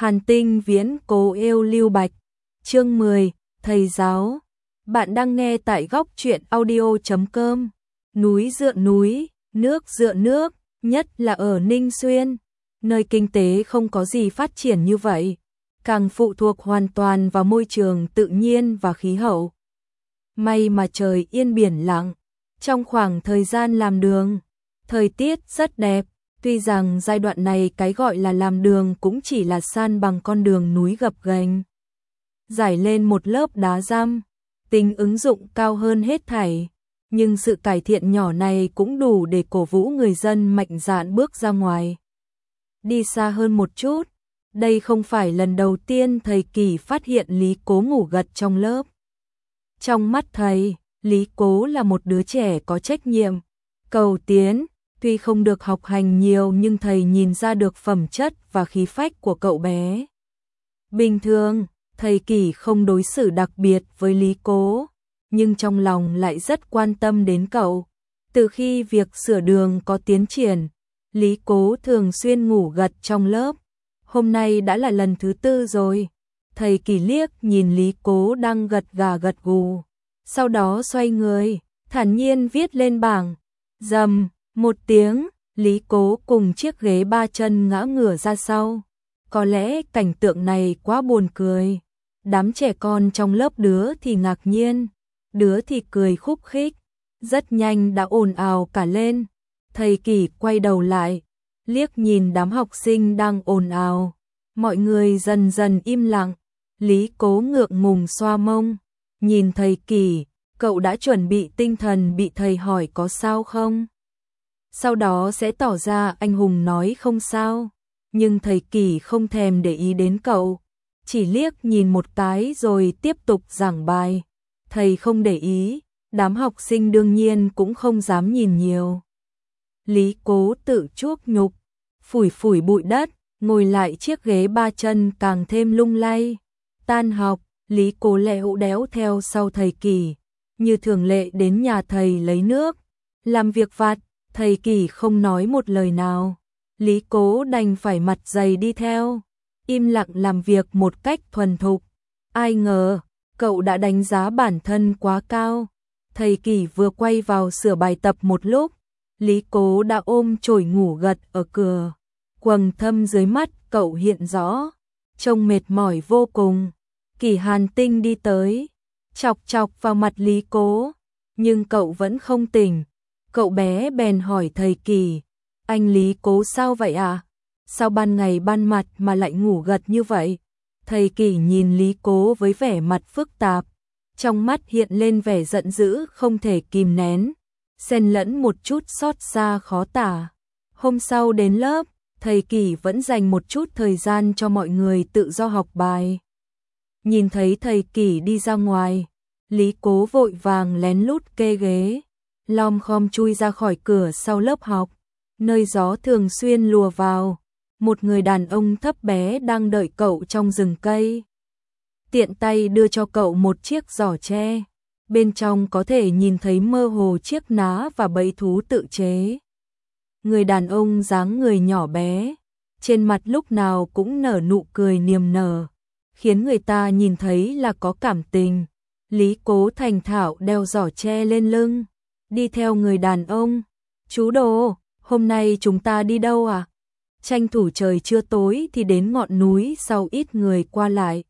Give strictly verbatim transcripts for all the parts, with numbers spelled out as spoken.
Hàn Tinh viễn cố yêu Lưu Bạch. Chương mười, thầy giáo. Bạn đang nghe tại góc truyện audio chấm com. Núi dựa núi, nước dựa nước, nhất là ở Ninh Xuyên, nơi kinh tế không có gì phát triển như vậy, càng phụ thuộc hoàn toàn vào môi trường tự nhiên và khí hậu. May mà trời yên biển lặng, trong khoảng thời gian làm đường, thời tiết rất đẹp. Tuy rằng giai đoạn này cái gọi là làm đường cũng chỉ là san bằng con đường núi gập ghềnh, rải lên một lớp đá răm, tính ứng dụng cao hơn hết thảy, nhưng sự cải thiện nhỏ này cũng đủ để cổ vũ người dân mạnh dạn bước ra ngoài. Đi xa hơn một chút, đây không phải lần đầu tiên thầy Kỳ phát hiện Lý Cố ngủ gật trong lớp. Trong mắt thầy, Lý Cố là một đứa trẻ có trách nhiệm, cầu tiến. Tuy không được học hành nhiều nhưng thầy nhìn ra được phẩm chất và khí phách của cậu bé. Bình thường, thầy Kỳ không đối xử đặc biệt với Lý Cố, nhưng trong lòng lại rất quan tâm đến cậu. Từ khi việc sửa đường có tiến triển, Lý Cố thường xuyên ngủ gật trong lớp. Hôm nay đã là lần thứ tư rồi. Thầy Kỳ liếc nhìn Lý Cố đang gật gà gật gù, sau đó xoay người, thản nhiên viết lên bảng. Rầm một tiếng, Lý Cố cùng chiếc ghế ba chân ngã ngửa ra sau. Có lẽ cảnh tượng này quá buồn cười. Đám trẻ con trong lớp đứa thì ngạc nhiên, đứa thì cười khúc khích, rất nhanh đã ồn ào cả lên. Thầy Kỳ quay đầu lại, liếc nhìn đám học sinh đang ồn ào. Mọi người dần dần im lặng. Lý Cố ngượng ngùng xoa mông, nhìn thầy Kỳ, cậu đã chuẩn bị tinh thần bị thầy hỏi có sao không? Sau đó sẽ tỏ ra anh hùng nói không sao, nhưng thầy Kỳ không thèm để ý đến cậu, chỉ liếc nhìn một cái rồi tiếp tục giảng bài. Thầy không để ý, đám học sinh đương nhiên cũng không dám nhìn nhiều. Lý Cố tự chuốc nhục, phủi phủi bụi đất, ngồi lại chiếc ghế ba chân càng thêm lung lay. Tan học, Lý Cố lẹo đéo theo sau thầy Kỳ, như thường lệ đến nhà thầy lấy nước, làm việc vặt. Thầy Kỳ không nói một lời nào, Lý Cố đành phải mặt dày đi theo, im lặng làm việc một cách thuần thục. Ai ngờ, cậu đã đánh giá bản thân quá cao. Thầy Kỳ vừa quay vào sửa bài tập một lúc, Lý Cố đã ôm chổi ngủ gật ở cửa. Quầng thâm dưới mắt cậu hiện rõ, trông mệt mỏi vô cùng. Kỳ Hàn Tinh đi tới, chọc chọc vào mặt Lý Cố, nhưng cậu vẫn không tỉnh. Cậu bé bèn hỏi thầy Kỳ, anh Lý Cố sao vậy à? Sao ban ngày ban mặt mà lại ngủ gật như vậy? Thầy Kỳ nhìn Lý Cố với vẻ mặt phức tạp, trong mắt hiện lên vẻ giận dữ không thể kìm nén, xen lẫn một chút xót xa khó tả. Hôm sau đến lớp, thầy Kỳ vẫn dành một chút thời gian cho mọi người tự do học bài. Nhìn thấy thầy Kỳ đi ra ngoài, Lý Cố vội vàng lén lút kê ghế, lom khom chui ra khỏi cửa sau lớp học, nơi gió thường xuyên lùa vào. Một người đàn ông thấp bé đang đợi cậu trong rừng cây, tiện tay đưa cho cậu một chiếc giỏ tre, bên trong có thể nhìn thấy mơ hồ chiếc ná và bẫy thú tự chế. Người đàn ông dáng người nhỏ bé, trên mặt lúc nào cũng nở nụ cười niềm nở, khiến người ta nhìn thấy là có cảm tình. Lý Cố thành thạo đeo giỏ tre lên lưng, đi theo người đàn ông. Chú Đồ, hôm nay chúng ta đi đâu à? Tranh thủ trời chưa tối thì đến ngọn núi sau ít người qua lại.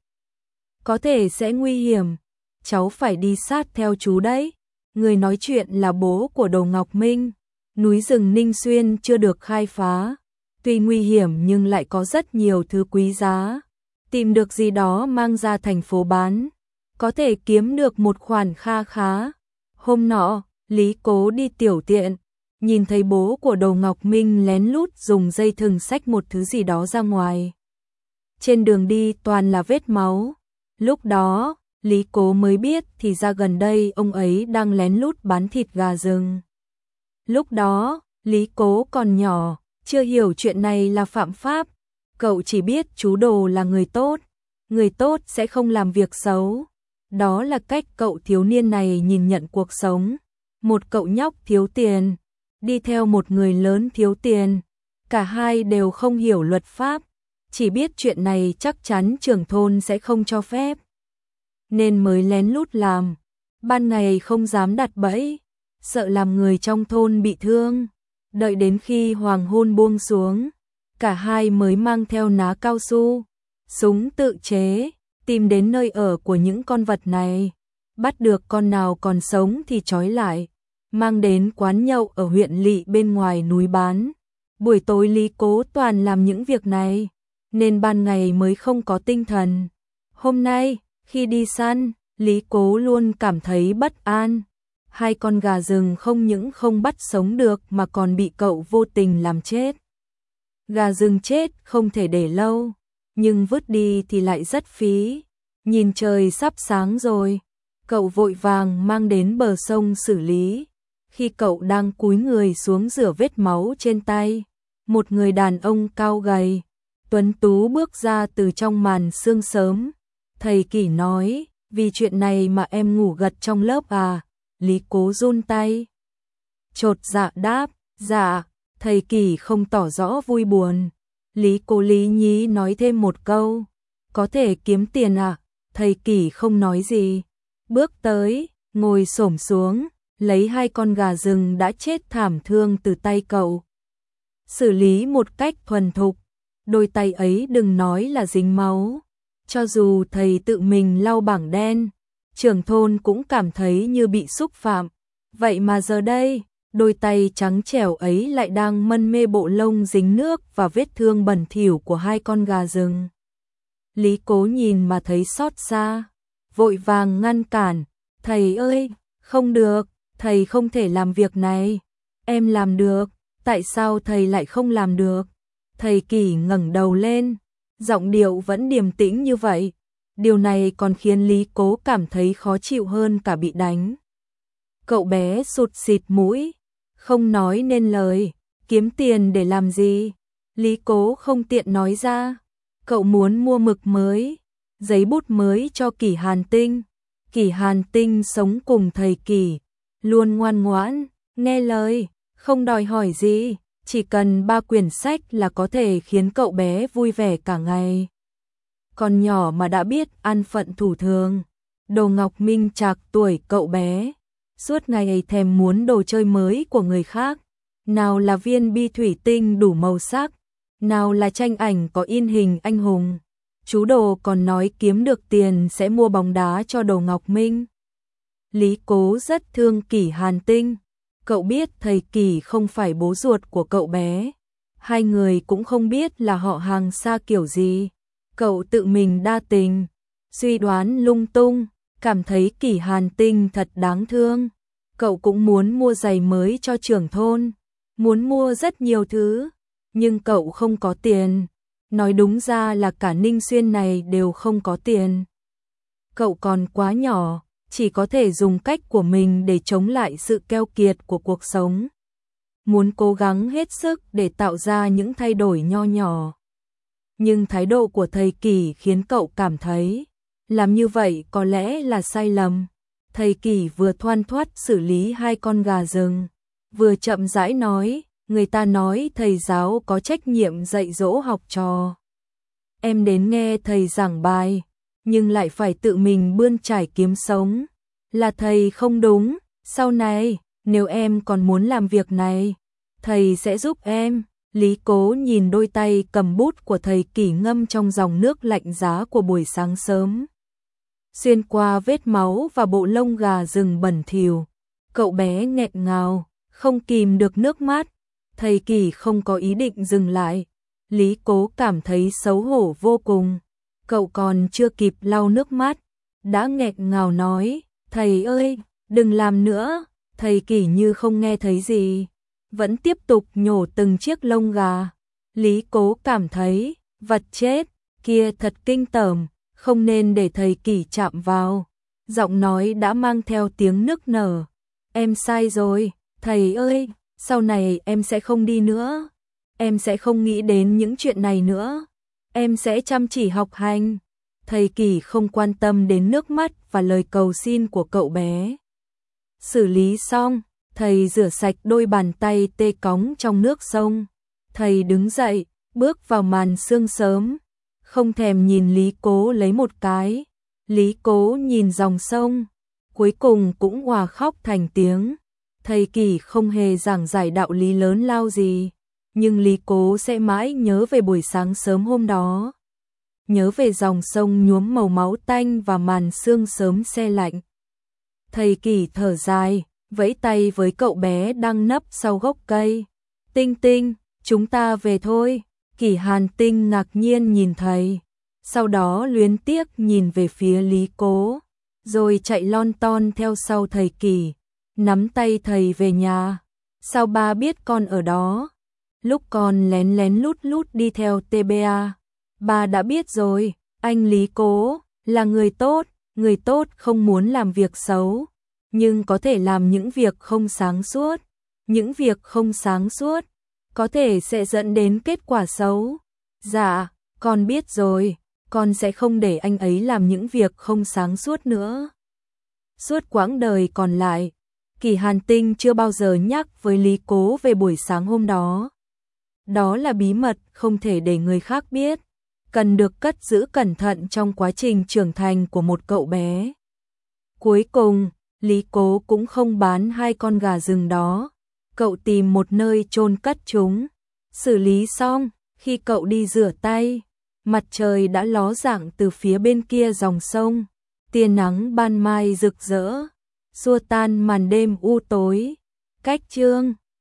Có thể sẽ nguy hiểm, cháu phải đi sát theo chú đấy. Người nói chuyện là bố của Đồ Ngọc Minh. Núi rừng Ninh Xuyên chưa được khai phá, tuy nguy hiểm nhưng lại có rất nhiều thứ quý giá. Tìm được gì đó mang ra thành phố bán, có thể kiếm được một khoản kha khá. Hôm nọ, Lý Cố đi tiểu tiện, nhìn thấy bố của Đồ Ngọc Minh lén lút dùng dây thừng xách một thứ gì đó ra ngoài. Trên đường đi toàn là vết máu. Lúc đó, Lý Cố mới biết thì ra gần đây ông ấy đang lén lút bán thịt gà rừng. Lúc đó, Lý Cố còn nhỏ, chưa hiểu chuyện này là phạm pháp. Cậu chỉ biết chú Đồ là người tốt, người tốt sẽ không làm việc xấu. Đó là cách cậu thiếu niên này nhìn nhận cuộc sống. Một cậu nhóc thiếu tiền, đi theo một người lớn thiếu tiền, cả hai đều không hiểu luật pháp, chỉ biết chuyện này chắc chắn trưởng thôn sẽ không cho phép, nên mới lén lút làm, ban ngày không dám đặt bẫy, sợ làm người trong thôn bị thương. Đợi đến khi hoàng hôn buông xuống, cả hai mới mang theo ná cao su, súng tự chế, tìm đến nơi ở của những con vật này, bắt được con nào còn sống thì trói lại, mang đến quán nhậu ở huyện lỵ bên ngoài núi bán. Buổi tối Lý Cố toàn làm những việc này, nên ban ngày mới không có tinh thần. Hôm nay, khi đi săn, Lý Cố luôn cảm thấy bất an. Hai con gà rừng không những không bắt sống được mà còn bị cậu vô tình làm chết. Gà rừng chết không thể để lâu, nhưng vứt đi thì lại rất phí. Nhìn trời sắp sáng rồi, cậu vội vàng mang đến bờ sông xử lý. Khi cậu đang cúi người xuống rửa vết máu trên tay, một người đàn ông cao gầy, tuấn tú bước ra từ trong màn sương sớm. Thầy Kỷ nói, vì chuyện này mà em ngủ gật trong lớp à? Lý Cố run tay, chột dạ đáp, dạ. Thầy Kỷ không tỏ rõ vui buồn. Lý Cố lý nhí nói thêm một câu, có thể kiếm tiền à? Thầy Kỷ không nói gì, bước tới, ngồi xổm xuống, lấy hai con gà rừng đã chết thảm thương từ tay cậu, xử lý một cách thuần thục. Đôi tay ấy đừng nói là dính máu, cho dù thầy tự mình lau bảng đen, trưởng thôn cũng cảm thấy như bị xúc phạm. Vậy mà giờ đây, đôi tay trắng trẻo ấy lại đang mân mê bộ lông dính nước và vết thương bẩn thỉu của hai con gà rừng. Lý Cố nhìn mà thấy xót xa, vội vàng ngăn cản, thầy ơi, không được, thầy không thể làm việc này, em làm được, tại sao thầy lại không làm được? Thầy Kỷ ngẩng đầu lên, giọng điệu vẫn điềm tĩnh như vậy, điều này còn khiến Lý Cố cảm thấy khó chịu hơn cả bị đánh. Cậu bé sụt xịt mũi, không nói nên lời, kiếm tiền để làm gì? Lý Cố không tiện nói ra, cậu muốn mua mực mới, giấy bút mới cho Kỷ Hàn Tinh. Kỷ Hàn Tinh sống cùng thầy Kỷ, luôn ngoan ngoãn, nghe lời, không đòi hỏi gì, chỉ cần ba quyển sách là có thể khiến cậu bé vui vẻ cả ngày. Còn nhỏ mà đã biết an phận thủ thường. Đồ Ngọc Minh Trạc tuổi cậu bé, suốt ngày thèm muốn đồ chơi mới của người khác, nào là viên bi thủy tinh đủ màu sắc, nào là tranh ảnh có in hình anh hùng. Chú Đồ còn nói kiếm được tiền sẽ mua bóng đá cho Đồ Ngọc Minh. Lý Cố rất thương Kỷ Hàn Tinh, cậu biết thầy Kỷ không phải bố ruột của cậu bé, hai người cũng không biết là họ hàng xa kiểu gì. Cậu tự mình đa tình, suy đoán lung tung, cảm thấy Kỷ Hàn Tinh thật đáng thương. Cậu cũng muốn mua giày mới cho trưởng thôn, muốn mua rất nhiều thứ, nhưng cậu không có tiền. Nói đúng ra là cả Ninh Xuyên này đều không có tiền. Cậu còn quá nhỏ, chỉ có thể dùng cách của mình để chống lại sự keo kiệt của cuộc sống. Muốn cố gắng hết sức để tạo ra những thay đổi nho nhỏ. Nhưng thái độ của thầy Kỷ khiến cậu cảm thấy, làm như vậy có lẽ là sai lầm. Thầy Kỷ vừa thoăn thoắt xử lý hai con gà rừng, vừa chậm rãi nói, người ta nói thầy giáo có trách nhiệm dạy dỗ học trò. Em đến nghe thầy giảng bài, nhưng lại phải tự mình bươn trải kiếm sống. Là thầy không đúng, sau này, nếu em còn muốn làm việc này, thầy sẽ giúp em. Lý Cố nhìn đôi tay cầm bút của thầy Kỷ ngâm trong dòng nước lạnh giá của buổi sáng sớm. Xuyên qua vết máu và bộ lông gà rừng bẩn thỉu, cậu bé nghẹn ngào, không kìm được nước mắt. Thầy Kỷ không có ý định dừng lại. Lý Cố cảm thấy xấu hổ vô cùng. Cậu còn chưa kịp lau nước mắt, đã nghẹn ngào nói, thầy ơi, đừng làm nữa. Thầy Kỷ như không nghe thấy gì, vẫn tiếp tục nhổ từng chiếc lông gà. Lý Cố cảm thấy, vật chết, kia thật kinh tởm, không nên để thầy Kỷ chạm vào. Giọng nói đã mang theo tiếng nức nở. Em sai rồi, thầy ơi, sau này em sẽ không đi nữa. Em sẽ không nghĩ đến những chuyện này nữa. Em sẽ chăm chỉ học hành. Thầy Kỷ không quan tâm đến nước mắt và lời cầu xin của cậu bé. Xử lý xong, thầy rửa sạch đôi bàn tay tê cóng trong nước sông. Thầy đứng dậy, bước vào màn sương sớm, không thèm nhìn Lý Cố lấy một cái. Lý Cố nhìn dòng sông, cuối cùng cũng òa khóc thành tiếng. Thầy Kỳ không hề giảng giải đạo lý lớn lao gì, nhưng Lý Cố sẽ mãi nhớ về buổi sáng sớm hôm đó. Nhớ về dòng sông nhuốm màu máu tanh và màn sương sớm se lạnh. Thầy Kỳ thở dài, vẫy tay với cậu bé đang nấp sau gốc cây. Tinh Tinh, chúng ta về thôi. Kỳ Hàn Tinh ngạc nhiên nhìn thầy, sau đó luyến tiếc nhìn về phía Lý Cố, rồi chạy lon ton theo sau thầy Kỳ, nắm tay thầy về nhà. Sao ba biết con ở đó? Lúc con lén lén lút lút đi theo tê bê a, ba đã biết rồi. Anh Lý Cố là người tốt, người tốt không muốn làm việc xấu, nhưng có thể làm những việc không sáng suốt. Những việc không sáng suốt có thể sẽ dẫn đến kết quả xấu. Dạ, con biết rồi, con sẽ không để anh ấy làm những việc không sáng suốt nữa. Suốt quãng đời còn lại, Kỳ Hàn Tinh chưa bao giờ nhắc với Lý Cố về buổi sáng hôm đó. Đó là bí mật không thể để người khác biết, cần được cất giữ cẩn thận trong quá trình trưởng thành của một cậu bé. Cuối cùng, Lý Cố cũng không bán hai con gà rừng đó. Cậu tìm một nơi chôn cất chúng. Xử lý xong, khi cậu đi rửa tay, mặt trời đã ló dạng từ phía bên kia dòng sông. Tia nắng ban mai rực rỡ, xua tan màn đêm u tối. Cách chương